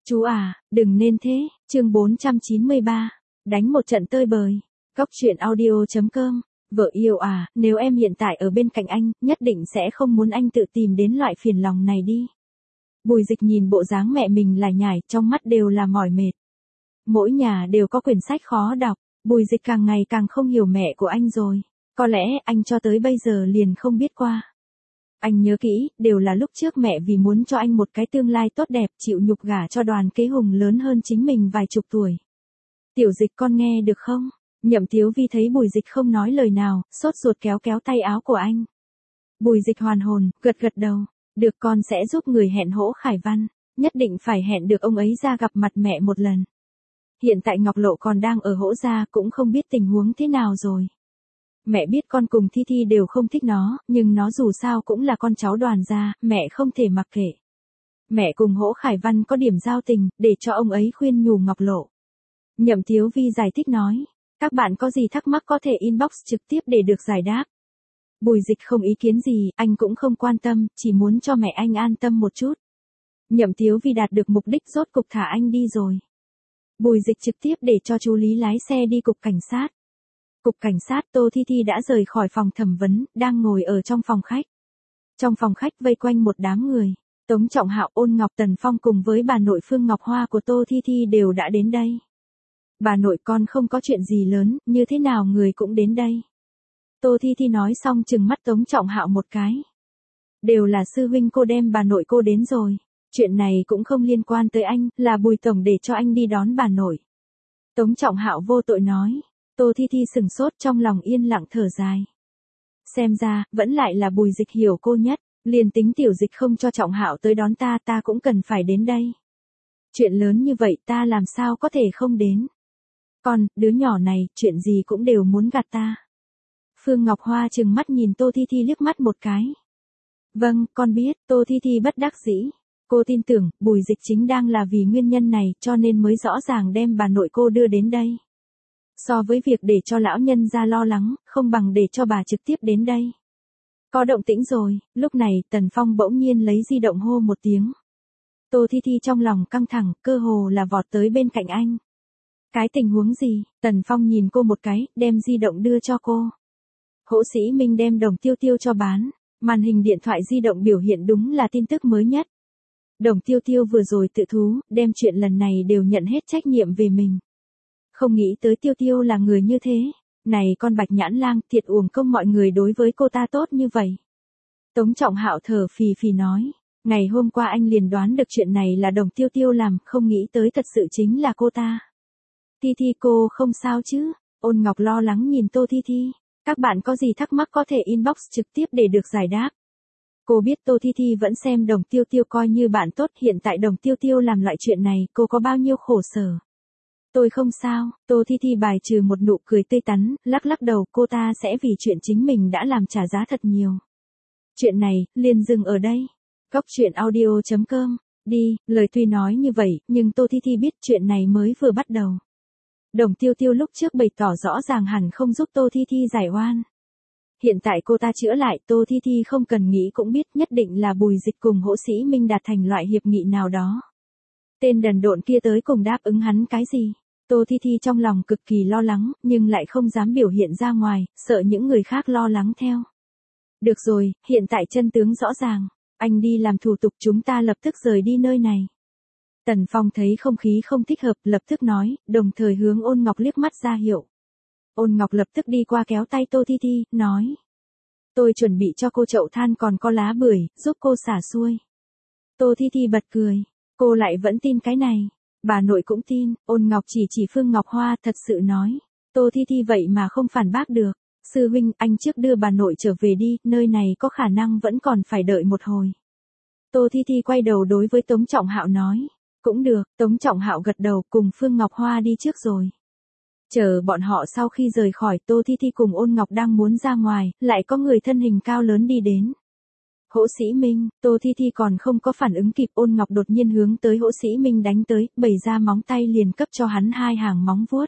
Chú à, đừng nên thế, chương 493, đánh một trận tơi bời. Góc truyện audio.com, vợ yêu à, nếu em hiện tại ở bên cạnh anh, nhất định sẽ không muốn anh tự tìm đến loại phiền lòng này đi. Bùi Dịch nhìn bộ dáng mẹ mình lải nhải, trong mắt đều là mỏi mệt. Mỗi nhà đều có quyển sách khó đọc, Bùi Dịch càng ngày càng không hiểu mẹ của anh rồi. Có lẽ anh cho tới bây giờ liền không biết qua. Anh nhớ kỹ, đều là lúc trước mẹ vì muốn cho anh một cái tương lai tốt đẹp chịu nhục gả cho Đoàn Kế Hùng lớn hơn chính mình vài chục tuổi. Tiểu Dịch con nghe được không? Nhậm Tiếu Vi thấy Bùi Dịch không nói lời nào, sốt ruột kéo kéo tay áo của anh. Bùi Dịch hoàn hồn, gật gật đầu. Được, con sẽ giúp người hẹn Hỗ Khải Văn, nhất định phải hẹn được ông ấy ra gặp mặt mẹ một lần. Hiện tại Ngọc Lộ còn đang ở Hỗ gia, cũng không biết tình huống thế nào rồi. Mẹ biết con cùng Thi Thi đều không thích nó, nhưng nó dù sao cũng là con cháu Đoàn gia, mẹ không thể mặc kệ. Mẹ cùng Hỗ Khải Văn có điểm giao tình, để cho ông ấy khuyên nhủ Ngọc Lộ. Nhậm Tiếu Vi giải thích nói, các bạn có gì thắc mắc có thể inbox trực tiếp để được giải đáp. Bùi Dịch không ý kiến gì, anh cũng không quan tâm, chỉ muốn cho mẹ anh an tâm một chút. Nhậm Tiếu Vi đạt được mục đích, rốt cục thả anh đi rồi. Bùi Dịch trực tiếp để cho chú Lý lái xe đi cục cảnh sát. Cục cảnh sát, Tô Thi Thi đã rời khỏi phòng thẩm vấn, đang ngồi ở trong phòng khách. Trong phòng khách vây quanh một đám người, Tống Trọng Hạo, Ôn Ngọc, Tần Phong cùng với bà nội Phương Ngọc Hoa của Tô Thi Thi đều đã đến đây. Bà nội, con không có chuyện gì lớn, như thế nào người cũng đến đây. Tô Thi Thi nói xong trừng mắt Tống Trọng Hạo một cái. Đều là sư huynh cô đem bà nội cô đến rồi. Chuyện này cũng không liên quan tới anh, là Bùi tổng để cho anh đi đón bà nội. Tống Trọng Hạo vô tội nói. Tô Thi Thi sừng sốt, trong lòng yên lặng thở dài. Xem ra, vẫn lại là Bùi Dịch hiểu cô nhất, liền tính Tiểu Dịch không cho Trọng Hạo tới đón ta, ta cũng cần phải đến đây. Chuyện lớn như vậy ta làm sao có thể không đến. Con, đứa nhỏ này, chuyện gì cũng đều muốn gạt ta. Phương Ngọc Hoa trừng mắt nhìn Tô Thi Thi liếc mắt một cái. Vâng, con biết, Tô Thi Thi bất đắc dĩ. Cô tin tưởng, Bùi Dịch chính đang là vì nguyên nhân này, cho nên mới rõ ràng đem bà nội cô đưa đến đây. So với việc để cho lão nhân ra lo lắng, không bằng để cho bà trực tiếp đến đây. Có động tĩnh rồi, lúc này Tần Phong bỗng nhiên lấy di động hô một tiếng. Tô Thi Thi trong lòng căng thẳng, cơ hồ là vọt tới bên cạnh anh. Cái tình huống gì? Tần Phong nhìn cô một cái, đem di động đưa cho cô. Hỗ Sĩ Minh đem Đồng Tiêu Tiêu cho bán, màn hình điện thoại di động biểu hiện đúng là tin tức mới nhất. Đồng Tiêu Tiêu vừa rồi tự thú, đem chuyện lần này đều nhận hết trách nhiệm về mình. Không nghĩ tới Tiêu Tiêu là người như thế. Này con Bạch Nhãn Lang, thiệt uổng công mọi người đối với cô ta tốt như vậy. Tống Trọng Hạo thở phì phì nói. Ngày hôm qua anh liền đoán được chuyện này là Đồng Tiêu Tiêu làm, không nghĩ tới thật sự chính là cô ta. Thi Thi cô không sao chứ? Ôn Ngọc lo lắng nhìn Tô Thi Thi. Các bạn có gì thắc mắc có thể inbox trực tiếp để được giải đáp. Cô biết Tô Thi Thi vẫn xem Đồng Tiêu Tiêu coi như bạn tốt, hiện tại Đồng Tiêu Tiêu làm loại chuyện này, cô có bao nhiêu khổ sở. Tôi không sao, Tô Thi Thi bài trừ một nụ cười tươi tắn, lắc lắc đầu, cô ta sẽ vì chuyện chính mình đã làm trả giá thật nhiều. Chuyện này, liền dừng ở đây. Góc truyện audio.com, đi, lời tuy nói như vậy, nhưng Tô Thi Thi biết chuyện này mới vừa bắt đầu. Đồng Tiêu Tiêu lúc trước bày tỏ rõ ràng hẳn không giúp Tô Thi Thi giải oan. Hiện tại cô ta chữa lại, Tô Thi Thi không cần nghĩ cũng biết nhất định là Bùi Dịch cùng Hỗ Sĩ Minh đạt thành loại hiệp nghị nào đó. Tên đần độn kia tới cùng đáp ứng hắn cái gì? Tô Thi Thi trong lòng cực kỳ lo lắng, nhưng lại không dám biểu hiện ra ngoài, sợ những người khác lo lắng theo. Được rồi, hiện tại chân tướng rõ ràng. Anh đi làm thủ tục, chúng ta lập tức rời đi nơi này. Tần Phong thấy không khí không thích hợp, lập tức nói, đồng thời hướng Ôn Ngọc liếc mắt ra hiệu. Ôn Ngọc lập tức đi qua kéo tay Tô Thi Thi, nói. Tôi chuẩn bị cho cô chậu than còn có lá bưởi, giúp cô xả xuôi. Tô Thi Thi bật cười, cô lại vẫn tin cái này. Bà nội cũng tin, Ôn Ngọc chỉ Phương Ngọc Hoa, thật sự nói. Tô Thi Thi vậy mà không phản bác được. Sư huynh, anh trước đưa bà nội trở về đi, nơi này có khả năng vẫn còn phải đợi một hồi. Tô Thi Thi quay đầu đối với Tống Trọng Hạo nói. Cũng được, Tống Trọng Hạo gật đầu, cùng Phương Ngọc Hoa đi trước rồi. Chờ bọn họ sau khi rời khỏi, Tô Thi Thi cùng Ôn Ngọc đang muốn ra ngoài, lại có người thân hình cao lớn đi đến. Hỗ Sĩ Minh, Tô Thi Thi còn không có phản ứng kịp, Ôn Ngọc đột nhiên hướng tới Hỗ Sĩ Minh đánh tới, bày ra móng tay liền cấp cho hắn 2 hàng móng vuốt.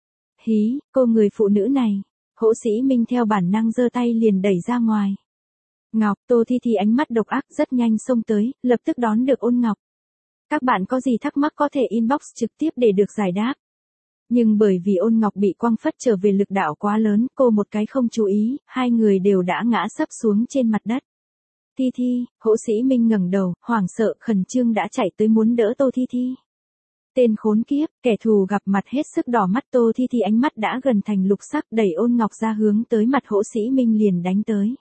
Hí, cô người phụ nữ này. Hỗ Sĩ Minh theo bản năng giơ tay liền đẩy ra ngoài. Ngọc, Tô Thi Thi ánh mắt độc ác rất nhanh xông tới, lập tức đón được Ôn Ngọc. Các bạn có gì thắc mắc có thể inbox trực tiếp để được giải đáp. Nhưng bởi vì Ôn Ngọc bị Quang Phất trở về lực đạo quá lớn, cô một cái không chú ý, hai người đều đã ngã sấp xuống trên mặt đất. Thi Thi, Hỗ Sĩ Minh ngẩng đầu, hoảng sợ, khẩn trương đã chạy tới muốn đỡ Tô Thi Thi. Tên khốn kiếp, kẻ thù gặp mặt hết sức đỏ mắt. Tô Thi Thi ánh mắt đã gần thành lục sắc, đẩy Ôn Ngọc ra hướng tới mặt Hỗ Sĩ Minh liền đánh tới.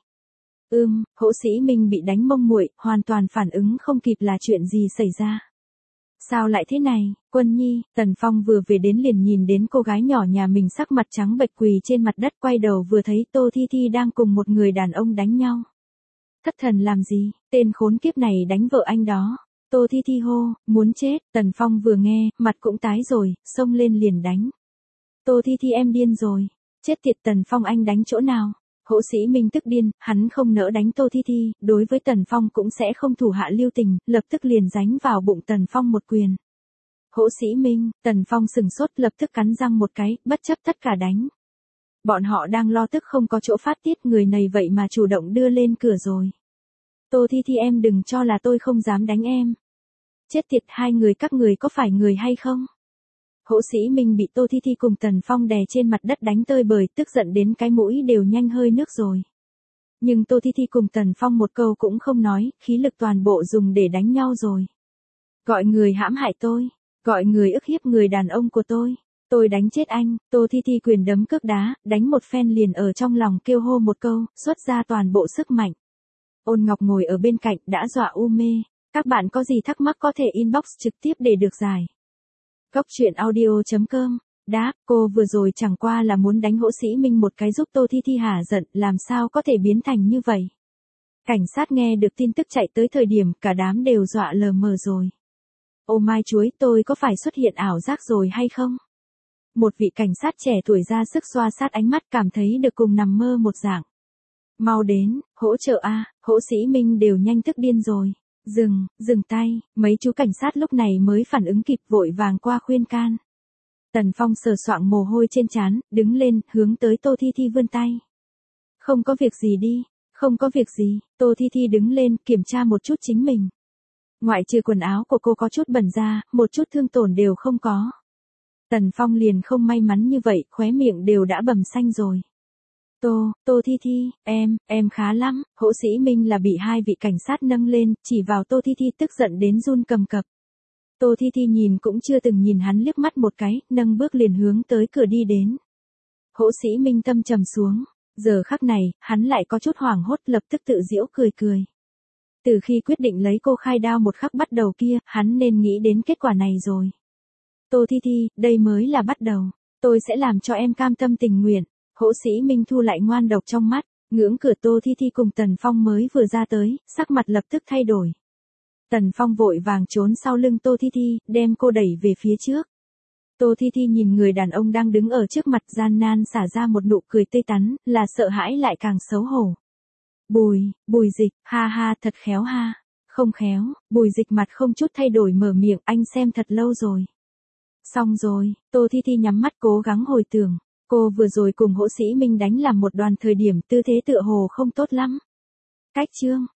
Hỗ Sĩ Minh bị đánh mông muội, hoàn toàn phản ứng không kịp là chuyện gì xảy ra. Sao lại thế này, Quân Nhi? Tần Phong vừa về đến liền nhìn đến cô gái nhỏ nhà mình sắc mặt trắng bệch quỳ trên mặt đất, quay đầu vừa thấy Tô Thi Thi đang cùng một người đàn ông đánh nhau. Thất thần làm gì, tên khốn kiếp này đánh vợ anh đó. Tô Thi Thi hô, muốn chết. Tần Phong vừa nghe, mặt cũng tái rồi, xông lên liền đánh. Tô Thi Thi em điên rồi. Chết tiệt Tần Phong, anh đánh chỗ nào? Hỗ Sĩ Minh tức điên, hắn không nỡ đánh Tô Thi Thi, đối với Tần Phong cũng sẽ không thủ hạ lưu tình, lập tức liền giánh vào bụng Tần Phong một quyền. Hỗ Sĩ Minh, Tần Phong sừng sốt, lập tức cắn răng một cái, bất chấp tất cả đánh. Bọn họ đang lo tức không có chỗ phát tiết, người này vậy mà chủ động đưa lên cửa rồi. Tô Thi Thi em đừng cho là tôi không dám đánh em. Chết tiệt, hai người các người có phải người hay không? Hỗ Sĩ Minh bị Tô Thi Thi cùng Tần Phong đè trên mặt đất đánh tơi bời, tức giận đến cái mũi đều nhanh hơi nước rồi. Nhưng Tô Thi Thi cùng Tần Phong một câu cũng không nói, khí lực toàn bộ dùng để đánh nhau rồi. Gọi người hãm hại tôi, gọi người ức hiếp người đàn ông của tôi đánh chết anh. Tô Thi Thi quyền đấm cước đá, đánh một phen liền ở trong lòng kêu hô một câu, xuất ra toàn bộ sức mạnh. Ôn Ngọc ngồi ở bên cạnh đã dọa u mê. Các bạn có gì thắc mắc có thể inbox trực tiếp để được giải. Goctruyện.audio.com. Đáp, cô vừa rồi chẳng qua là muốn đánh Hỗ Sĩ Minh một cái giúp Tô Thi Thi hả giận, làm sao có thể biến thành như vậy. Cảnh sát nghe được tin tức chạy tới thời điểm cả đám đều dọa lờ mờ rồi. Ô mai chuối, tôi có phải xuất hiện ảo giác rồi hay không? Một vị cảnh sát trẻ tuổi ra sức xoa sát ánh mắt, cảm thấy được cùng nằm mơ một dạng. Mau đến, hỗ trợ a. Hỗ Sĩ Minh đều nhanh tức điên rồi. Dừng tay. Mấy chú cảnh sát lúc này mới phản ứng kịp, vội vàng qua khuyên can. Tần Phong sờ soạng mồ hôi trên trán, đứng lên, hướng tới Tô Thi Thi vươn tay. Không có việc gì đi, không có việc gì. Tô Thi Thi đứng lên, kiểm tra một chút chính mình. Ngoại trừ quần áo của cô có chút bẩn ra, một chút thương tổn đều không có. Tần Phong liền không may mắn như vậy, khóe miệng đều đã bầm xanh rồi. Tô Thi Thi, em khá lắm. Hỗ Sĩ Minh là bị hai vị cảnh sát nâng lên, chỉ vào Tô Thi Thi tức giận đến run cầm cập. Tô Thi Thi nhìn cũng chưa từng nhìn hắn liếc mắt một cái, nâng bước liền hướng tới cửa đi đến. Hỗ Sĩ Minh tâm trầm xuống. Giờ khắc này, hắn lại có chút hoảng hốt, lập tức tự giễu cười. Từ khi quyết định lấy cô khai đao một khắc bắt đầu kia, hắn nên nghĩ đến kết quả này rồi. Tô Thi Thi, đây mới là bắt đầu. Tôi sẽ làm cho em cam tâm tình nguyện. Hỗ Sĩ Minh thu lại ngoan độc trong mắt, ngưỡng cửa. Tô Thi Thi cùng Tần Phong mới vừa ra tới, sắc mặt lập tức thay đổi. Tần Phong vội vàng trốn sau lưng Tô Thi Thi, đem cô đẩy về phía trước. Tô Thi Thi nhìn người đàn ông đang đứng ở trước mặt, gian nan xả ra một nụ cười tươi tắn, là sợ hãi lại càng xấu hổ. Bùi Dịch, ha ha, thật khéo ha. Không khéo. Bùi Dịch mặt không chút thay đổi mở miệng, anh xem thật lâu rồi. Xong rồi. Tô Thi Thi nhắm mắt cố gắng hồi tưởng. Cô vừa rồi cùng Hỗ Sĩ Minh đánh làm một đoàn thời điểm tư thế tựa hồ không tốt lắm. Cách chương.